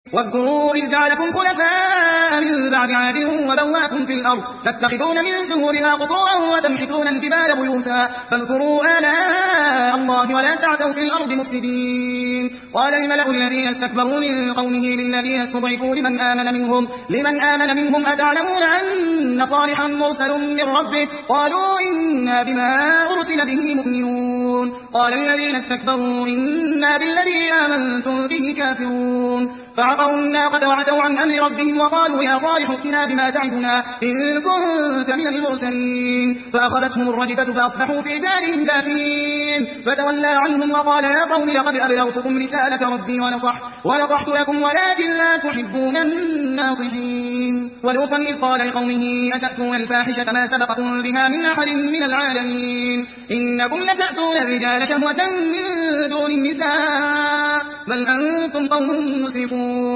واذكروا إذ جعلكم خلفاء من بعد عاد وبوأكم في الأرض تتخذون من سهولها قصورا وتنحتون الجبال بيوتا فاذكروا آلاء الله ولا تعثوا في الأرض مفسدين. قال الملأ الذين استكبروا من قومه للذين استضعفوا لمن آمن منهم أتعلمون أن صالحا مرسل من ربه قالوا إنا بما أرسل به مؤمنون. قال الذين استكبروا إنا بالذي آمنتم به كافرون. فعقروا الناقة وعتوا عن أمر ربهم وقالوا يا صالح ائتنا بما تعدنا إن كنت من المرسلين. فأخذتهم الرجفة فأصبحوا في دارهم جاثمين. فتولى عنهم وقال يا قوم لقد أبلغتكم رسالة ربي ونصحت لكم ولكن لا تحبون الناصحين. ولوطا إذ قال لقومه أتأتون الفاحشة ما سبقكم بها من أحد من العالمين إنكم لتأتون الرجال شهوة من دون النساء بل أنتم قوم مسرفون.